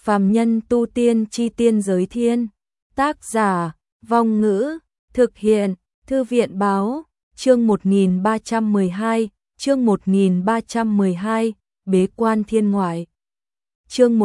Phàm nhân tu tiên chi tiên giới thiên. Tác giả, Vong Ngữ, thực hiện, Thư viện báo, chương 1312, chương 1312, bế quan thiên ngoại. Chương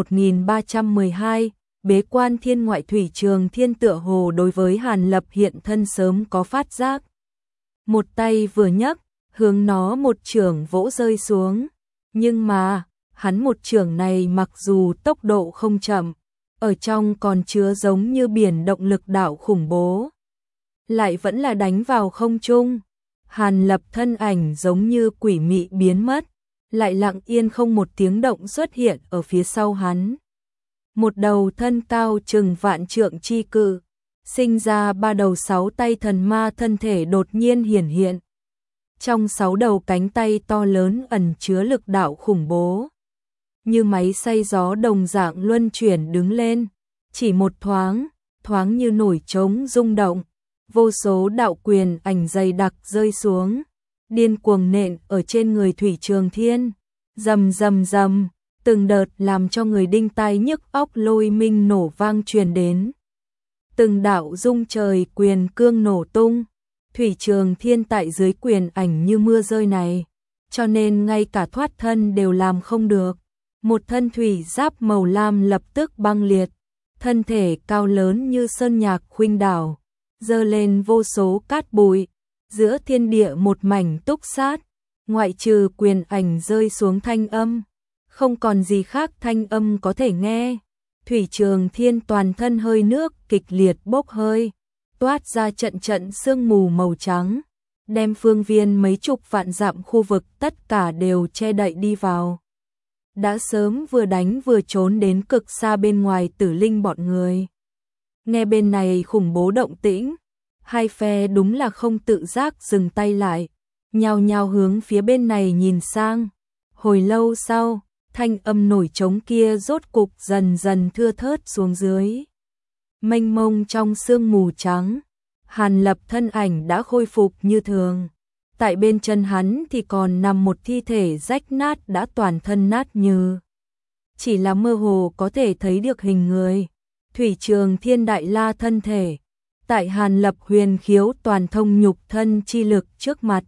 1312, bế quan thiên ngoại. Thủy Trường Thiên tựa hồ đối với Hàn Lập hiện thân sớm có phát giác. Một tay vừa nhấc, hướng nó một chưởng vỗ rơi xuống, nhưng mà hắn một chưởng này mặc dù tốc độ không chậm, ở trong còn chứa giống như biển động lực đạo khủng bố, lại vẫn là đánh vào không trung. Hàn Lập thân ảnh giống như quỷ mị biến mất, lại lặng yên không một tiếng động xuất hiện ở phía sau hắn. Một đầu thân cao chừng vạn trượng chi cự, sinh ra ba đầu sáu tay thần ma thân thể đột nhiên hiển hiện. Trong sáu đầu cánh tay to lớn ẩn chứa lực đạo khủng bố, như máy xay gió đồng dạng luân chuyển đứng lên, chỉ một thoáng, thoáng như nổi trống rung động, vô số đạo quyền ảnh dày đặc rơi xuống, điên cuồng nện ở trên người Thủy Trường Thiên, rầm rầm rầm, từng đợt làm cho người đinh tai nhức óc lôi minh nổ vang truyền đến. Từng đạo rung trời quyền cương nổ tung, Thủy Trường Thiên tại dưới quyền ảnh như mưa rơi này, cho nên ngay cả thoát thân đều làm không được. Một thân thủy giáp màu lam lập tức băng liệt, thân thể cao lớn như sơn nhạc khuynh đảo, dơ lên vô số cát bụi, giữa thiên địa một mảnh túc sát, ngoại trừ quyền ảnh rơi xuống thanh âm, không còn gì khác thanh âm có thể nghe. Thủy Trường Thiên toàn thân hơi nước kịch liệt bốc hơi, toát ra trận trận sương mù màu trắng, đem phương viên mấy chục vạn dặm khu vực tất cả đều che đậy đi vào. Đã sớm vừa đánh vừa trốn đến cực xa bên ngoài Tử Linh bọn người. Nghe bên này khủng bố động tĩnh, hai phe đúng là không tự giác dừng tay lại, nhao nhao hướng phía bên này nhìn sang. Hồi lâu sau, thanh âm nổi trống kia rốt cục dần dần thưa thớt xuống dưới. Mênh mông trong sương mù trắng, Hàn Lập thân ảnh đã khôi phục như thường. Tại bên chân hắn thì còn nằm một thi thể rách nát đã toàn thân nát như. Chỉ là mơ hồ có thể thấy được hình người. Thủy Trường Thiên đại la thân thể. Tại Hàn Lập huyền khiếu toàn thông nhục thân chi lực trước mặt.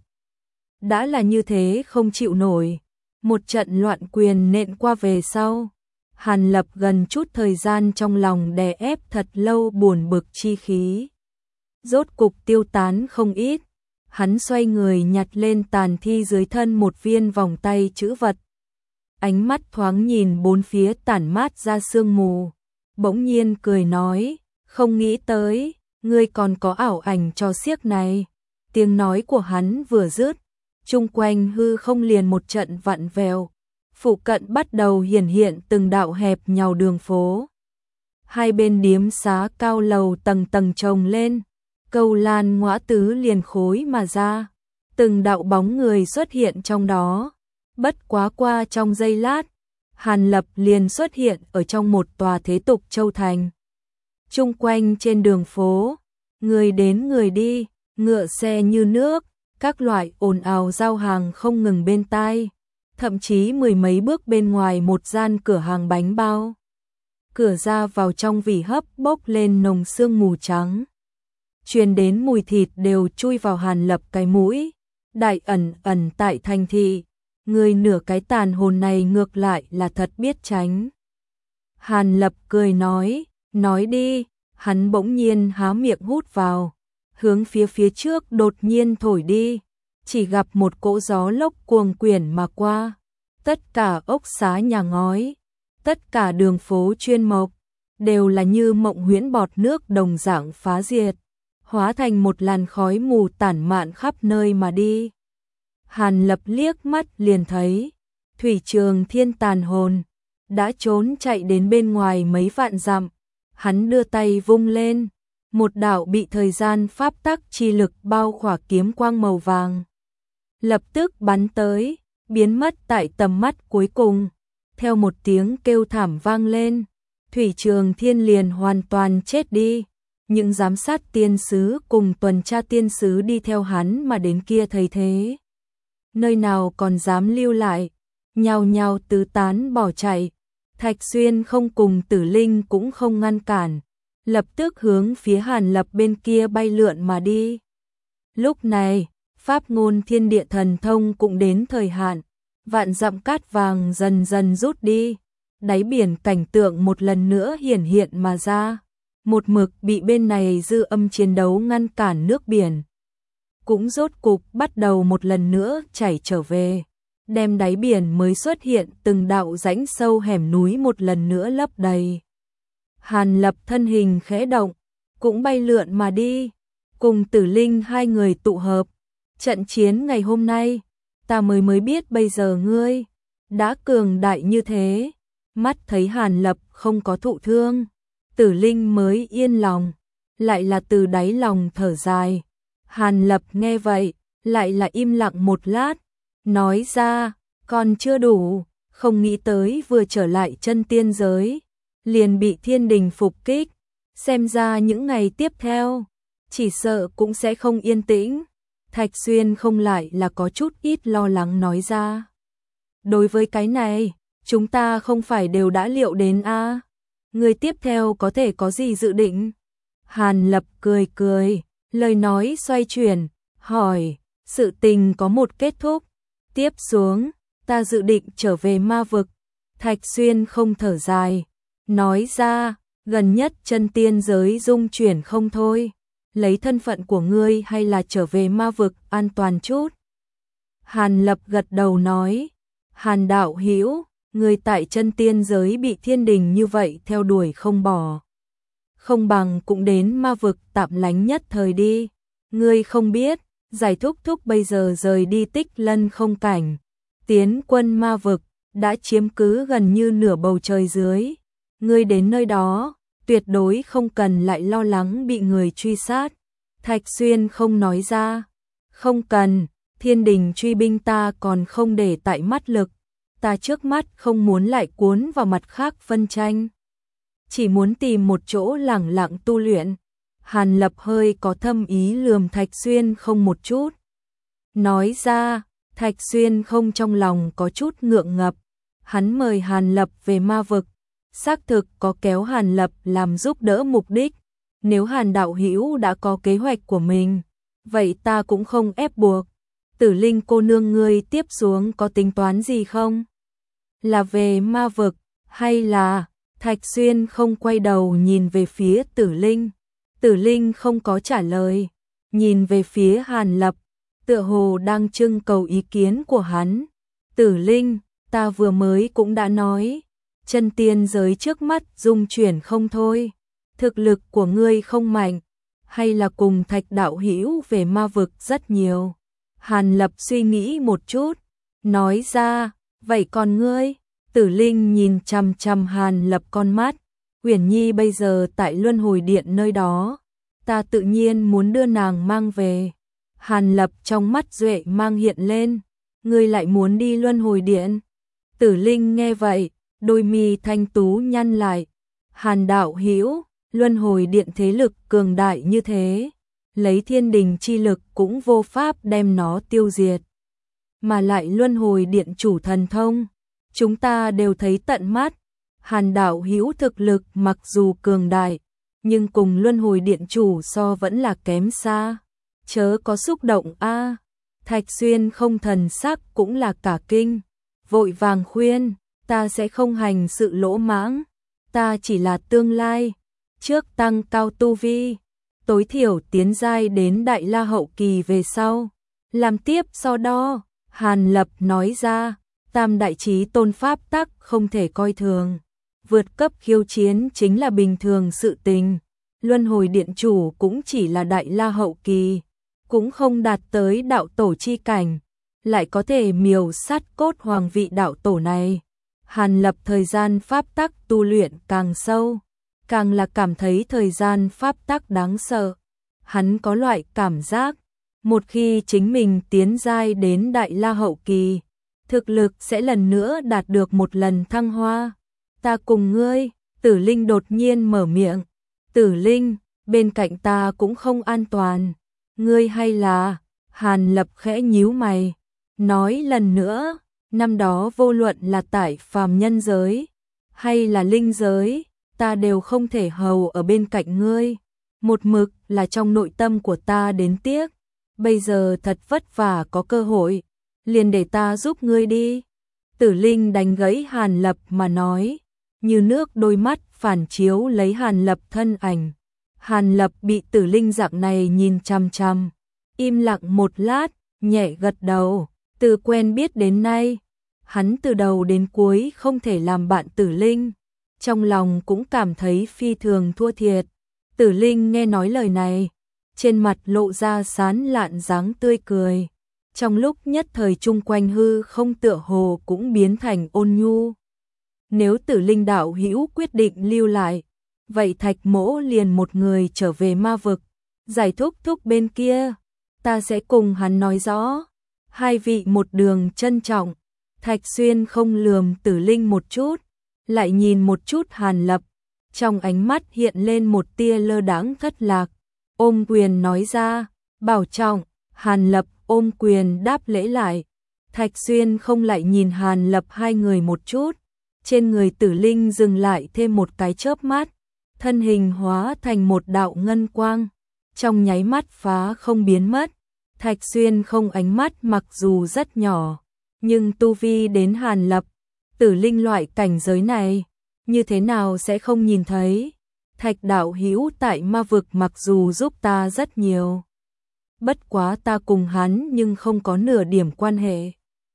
Đã là như thế không chịu nổi. Một trận loạn quyền nện qua về sau. Hàn Lập gần chút thời gian trong lòng đè ép thật lâu buồn bực chi khí. Rốt cục tiêu tán không ít. Hắn xoay người nhặt lên tàn thi dưới thân một viên vòng tay chữ vật. Ánh mắt thoáng nhìn bốn phía tản mát ra sương mù. Bỗng nhiên cười nói, không nghĩ tới, ngươi còn có ảo ảnh cho xiếc này. Tiếng nói của hắn vừa dứt, chung quanh hư không liền một trận vặn vẹo. Phụ cận bắt đầu hiển hiện từng đạo hẹp nhàu đường phố. Hai bên điếm xá cao lầu tầng tầng chồng lên. Cầu lan ngõa tứ liền khối mà ra, từng đạo bóng người xuất hiện trong đó. Bất quá qua trong giây lát, Hàn Lập liền xuất hiện ở trong một tòa thế tục châu thành. Chung quanh trên đường phố, người đến người đi, ngựa xe như nước, các loại ồn ào giao hàng không ngừng bên tai, thậm chí mười mấy bước bên ngoài một gian cửa hàng bánh bao. Cửa ra vào trong vỉ hấp bốc lên nồng sương mù trắng. Truyền đến mùi thịt đều chui vào Hàn Lập cái mũi. Đại ẩn ẩn tại thành thị, người nửa cái tàn hồn này ngược lại là thật biết tránh. Hàn Lập cười nói đi. Hắn bỗng nhiên há miệng hút vào, hướng phía trước đột nhiên thổi đi, chỉ gặp một cỗ gió lốc cuồng quyển mà qua. Tất cả ốc xá nhà ngói, tất cả đường phố chuyên mộc, đều là như mộng huyễn bọt nước đồng dạng phá diệt, hóa thành một làn khói mù tản mạn khắp nơi mà đi. Hàn Lập liếc mắt liền thấy, Thủy Trường Thiên tàn hồn, đã trốn chạy đến bên ngoài mấy vạn dặm. Hắn đưa tay vung lên, một đạo bị thời gian pháp tắc chi lực bao khỏa kiếm quang màu vàng. Lập tức bắn tới, biến mất tại tầm mắt cuối cùng. Theo một tiếng kêu thảm vang lên, Thủy Trường Thiên liền hoàn toàn chết đi. Những giám sát tiên sứ cùng tuần tra tiên sứ đi theo hắn mà đến kia thấy thế, nơi nào còn dám lưu lại, nhao nhao tứ tán bỏ chạy. Thạch Xuyên không cùng Tử Linh cũng không ngăn cản, lập tức hướng phía Hàn Lập bên kia bay lượn mà đi. Lúc này, pháp ngôn thiên địa thần thông cũng đến thời hạn, vạn dặm cát vàng dần dần rút đi, đáy biển cảnh tượng một lần nữa hiển hiện mà ra, một mực bị bên này dư âm chiến đấu ngăn cản nước biển. Cũng rốt cục bắt đầu một lần nữa chảy trở về, đem đáy biển mới xuất hiện từng đạo rãnh sâu hẻm núi một lần nữa lấp đầy. Hàn Lập thân hình khẽ động, cũng bay lượn mà đi, cùng Tử Linh hai người tụ hợp. Trận chiến ngày hôm nay, ta mới biết bây giờ ngươi đã cường đại như thế. Mắt thấy Hàn Lập không có thụ thương, Tử Linh mới yên lòng, lại là từ đáy lòng thở dài. Hàn Lập nghe vậy, lại là im lặng một lát, nói ra, còn chưa đủ, không nghĩ tới vừa trở lại chân tiên giới, liền bị thiên đình phục kích, xem ra những ngày tiếp theo, chỉ sợ cũng sẽ không yên tĩnh. Thạch Xuyên không lại là có chút ít lo lắng nói ra. Đối với cái này, chúng ta không phải đều đã liệu đến a? Người tiếp theo có thể có gì dự định? Hàn Lập cười cười, lời nói xoay chuyển, hỏi, sự tình có một kết thúc, tiếp xuống, ta dự định trở về ma vực. Thạch Xuyên không thở dài, nói ra, gần nhất chân tiên giới dung chuyển không thôi, lấy thân phận của ngươi hay là trở về ma vực an toàn chút. Hàn Lập gật đầu nói, Hàn đạo hữu, ngươi tại chân tiên giới bị thiên đình như vậy theo đuổi không bỏ, không bằng cũng đến ma vực tạm lánh nhất thời đi. Ngươi không biết, Giải Thúc Thúc bây giờ rời đi Tích Lân không cảnh, tiến quân ma vực, đã chiếm cứ gần như nửa bầu trời dưới. Ngươi đến nơi đó, tuyệt đối không cần lại lo lắng bị người truy sát. Thạch Xuyên không nói ra, không cần, thiên đình truy binh ta còn không để tại mắt lực, ta trước mắt không muốn lại cuốn vào mặt khác phân tranh, chỉ muốn tìm một chỗ lẳng lặng tu luyện. Hàn Lập hơi có thâm ý lườm Thạch Xuyên không một chút, nói ra. Thạch Xuyên không trong lòng có chút ngượng ngập, hắn mời Hàn Lập về ma vực, xác thực có kéo Hàn Lập làm giúp đỡ mục đích. Nếu Hàn đạo hữu đã có kế hoạch của mình, vậy ta cũng không ép buộc. Tử Linh cô nương ngươi tiếp xuống có tính toán gì không? Là về ma vực, hay là... Thạch Xuyên không quay đầu nhìn về phía Tử Linh. Tử Linh không có trả lời, nhìn về phía Hàn Lập, tựa hồ đang trưng cầu ý kiến của hắn. Tử Linh, ta vừa mới cũng đã nói, chân tiên giới trước mắt dung chuyển không thôi, thực lực của ngươi không mạnh, hay là cùng Thạch đạo hữu về ma vực rất nhiều. Hàn Lập suy nghĩ một chút, nói ra, vậy còn ngươi? Tử Linh nhìn chằm chằm Hàn Lập con mắt, Uyển Nhi bây giờ tại Luân Hồi Điện nơi đó, ta tự nhiên muốn đưa nàng mang về. Hàn Lập trong mắt duệ mang hiện lên, ngươi lại muốn đi Luân Hồi Điện? Tử Linh nghe vậy, đôi mi thanh tú nhăn lại. Hàn đạo hữu, Luân Hồi Điện thế lực cường đại như thế, lấy thiên đình chi lực cũng vô pháp đem nó tiêu diệt. Mà lại Luân Hồi Điện chủ thần thông, chúng ta đều thấy tận mắt. Hàn đạo hữu thực lực mặc dù cường đại, nhưng cùng Luân Hồi Điện chủ so vẫn là kém xa. Chớ có xúc động a. Thạch Xuyên không thần sắc cũng là cả kinh, vội vàng khuyên, ta sẽ không hành sự lỗ mãng, ta chỉ là tương lai, trước tăng cao tu vi, tối thiểu tiến giai đến Đại La hậu kỳ về sau, làm tiếp so đo. Hàn Lập nói ra, tam đại chí tôn pháp tắc không thể coi thường, vượt cấp khiêu chiến chính là bình thường sự tình. Luân Hồi Điện chủ cũng chỉ là Đại La hậu kỳ, cũng không đạt tới đạo tổ chi cảnh, lại có thể miểu sát cốt hoàng vị đạo tổ này. Hàn Lập thời gian pháp tắc tu luyện càng sâu, càng là cảm thấy thời gian pháp tắc đáng sợ. Hắn có loại cảm giác, một khi chính mình tiến giai đến Đại La hậu kỳ, thực lực sẽ lần nữa đạt được một lần thăng hoa. Ta cùng ngươi. Tử Linh đột nhiên mở miệng. Tử Linh, bên cạnh ta cũng không an toàn. Ngươi hay là... Hàn Lập khẽ nhíu mày, nói lần nữa, năm đó vô luận là tại phàm nhân giới, hay là linh giới, ta đều không thể hầu ở bên cạnh ngươi. Một mực là trong nội tâm của ta đến tiếc. Bây giờ thật vất vả có cơ hội, liền để ta giúp ngươi đi. Tử Linh đánh gãy Hàn Lập mà nói, như nước đôi mắt phản chiếu lấy Hàn Lập thân ảnh. Hàn Lập bị Tử Linh dạng này nhìn chằm chằm, im lặng một lát, nhẹ gật đầu. Từ quen biết đến nay, hắn từ đầu đến cuối không thể làm bạn Tử Linh, trong lòng cũng cảm thấy phi thường thua thiệt. Tử Linh nghe nói lời này, trên mặt lộ ra sán lạn dáng tươi cười. Trong lúc nhất thời chung quanh hư không tựa hồ cũng biến thành ôn nhu. Nếu Tử Linh đạo hữu quyết định lưu lại, vậy Thạch Mỗ liền một người trở về ma vực, giải thúc thúc bên kia, ta sẽ cùng hắn nói rõ. Hai vị một đường trân trọng. Thạch Xuyên không lườm Tử Linh một chút, lại nhìn một chút Hàn Lập, trong ánh mắt hiện lên một tia lơ đãng thất lạc, ôm quyền nói ra, bảo trọng. Hàn Lập ôm quyền đáp lễ lại. Thạch Xuyên không lại nhìn Hàn Lập hai người một chút, trên người Tử Linh dừng lại thêm một cái chớp mắt, thân hình hóa thành một đạo ngân quang, trong nháy mắt phá không biến mất. Thạch Xuyên không ánh mắt mặc dù rất nhỏ, nhưng tu vi đến Hàn Lập, Tử Linh loại cảnh giới này, như thế nào sẽ không nhìn thấy. Thạch đạo hữu tại ma vực mặc dù giúp ta rất nhiều, bất quá ta cùng hắn nhưng không có nửa điểm quan hệ.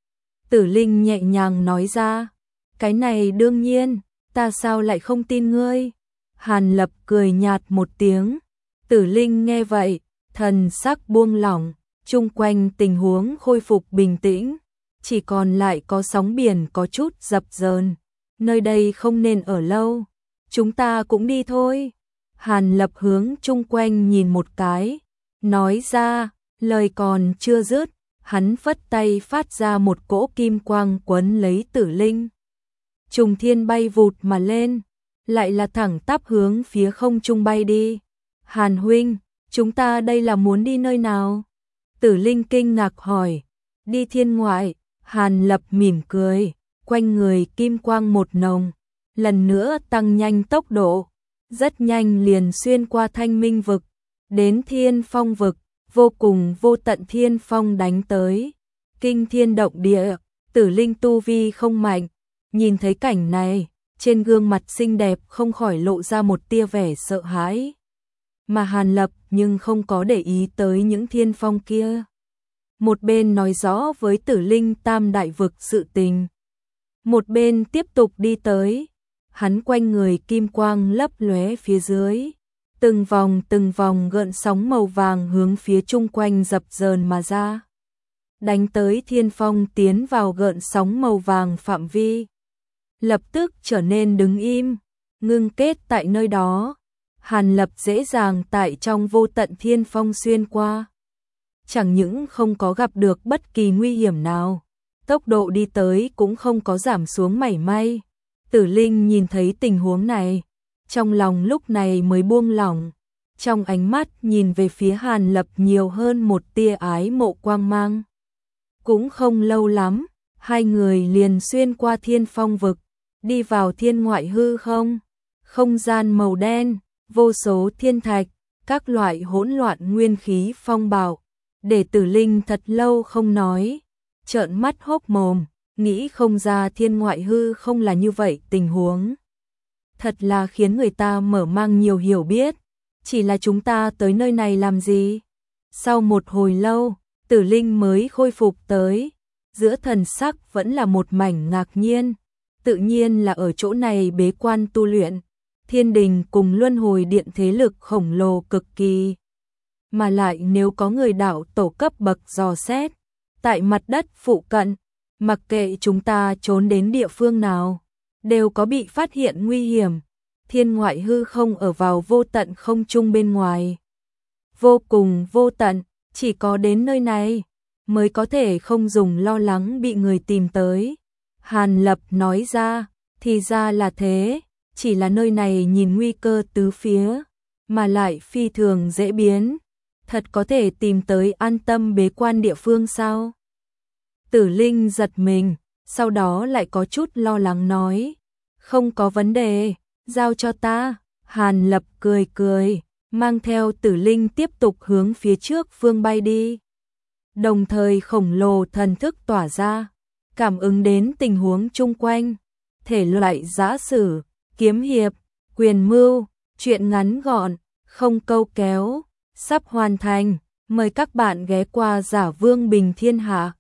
Tử Linh nhẹ nhàng nói ra, cái này đương nhiên, ta sao lại không tin ngươi. Hàn Lập cười nhạt một tiếng. Tử Linh nghe vậy, thần sắc buông lỏng, chung quanh tình huống khôi phục bình tĩnh, chỉ còn lại có sóng biển có chút dập dờn. Nơi đây không nên ở lâu, chúng ta cũng đi thôi. Hàn Lập hướng chung quanh nhìn một cái, nói ra, lời còn chưa dứt, hắn phất tay phát ra một cỗ kim quang quấn lấy Tử Linh. Trùng thiên bay vụt mà lên, lại là thẳng tắp hướng phía không trung bay đi. Hàn huynh, chúng ta đây là muốn đi nơi nào? Tử Linh kinh ngạc hỏi. Đi thiên ngoại. Hàn Lập mỉm cười, quanh người kim quang một nồng, lần nữa tăng nhanh tốc độ, rất nhanh liền xuyên qua Thanh Minh vực, đến Thiên Phong vực, vô cùng vô tận thiên phong đánh tới, kinh thiên động địa. Tử Linh tu vi không mạnh, nhìn thấy cảnh này, trên gương mặt xinh đẹp không khỏi lộ ra một tia vẻ sợ hãi. Mà Hàn Lập nhưng không có để ý tới những thiên phong kia. Một bên nói rõ với Tử Linh tam đại vực sự tình, một bên tiếp tục đi tới. Hắn quanh người kim quang lấp lóe phía dưới, từng vòng gợn sóng màu vàng hướng phía chung quanh dập dờn mà ra, đánh tới thiên phong tiến vào gợn sóng màu vàng phạm vi, lập tức trở nên đứng im, ngưng kết tại nơi đó. Hàn Lập dễ dàng tại trong vô tận thiên phong xuyên qua, chẳng những không có gặp được bất kỳ nguy hiểm nào, tốc độ đi tới cũng không có giảm xuống mảy may. Tử Linh nhìn thấy tình huống này, trong lòng lúc này mới buông lỏng, trong ánh mắt nhìn về phía Hàn Lập nhiều hơn một tia ái mộ quang mang. Cũng không lâu lắm, hai người liền xuyên qua thiên phong vực, đi vào thiên ngoại hư không, không gian màu đen, vô số thiên thạch, các loại hỗn loạn nguyên khí phong bạo, để Tử Linh thật lâu không nói, trợn mắt hốc mồm, nghĩ không ra thiên ngoại hư không là như vậy tình huống. Thật là khiến người ta mở mang nhiều hiểu biết, chỉ là chúng ta tới nơi này làm gì? Sau một hồi lâu, Tử Linh mới khôi phục tới, giữa thần sắc vẫn là một mảnh ngạc nhiên, tự nhiên là ở chỗ này bế quan tu luyện. Thiên đình cùng luân hồi điện thế lực khổng lồ cực kỳ, mà lại nếu có người đạo tổ cấp bậc dò xét tại mặt đất phụ cận, mặc kệ chúng ta trốn đến địa phương nào, đều có bị phát hiện nguy hiểm. Thiên ngoại hư không ở vào vô tận không trung bên ngoài, vô cùng vô tận, chỉ có đến nơi này mới có thể không dùng lo lắng bị người tìm tới. Hàn Lập nói ra, thì ra là thế, chỉ là nơi này nhìn nguy cơ tứ phía, mà lại phi thường dễ biến, thật có thể tìm tới an tâm bế quan địa phương sao? Tử Linh giật mình, sau đó lại có chút lo lắng nói, Không có vấn đề, giao cho ta. Hàn Lập cười cười, mang theo Tử Linh tiếp tục hướng phía trước phương bay đi. Đồng thời khổng lồ thần thức tỏa ra, cảm ứng đến tình huống chung quanh, thể loại giã sử, kiếm hiệp, quyền mưu, truyện ngắn gọn, không câu kéo, sắp hoàn thành. Mời các bạn ghé qua Giả Vương Bình Thiên Hạ.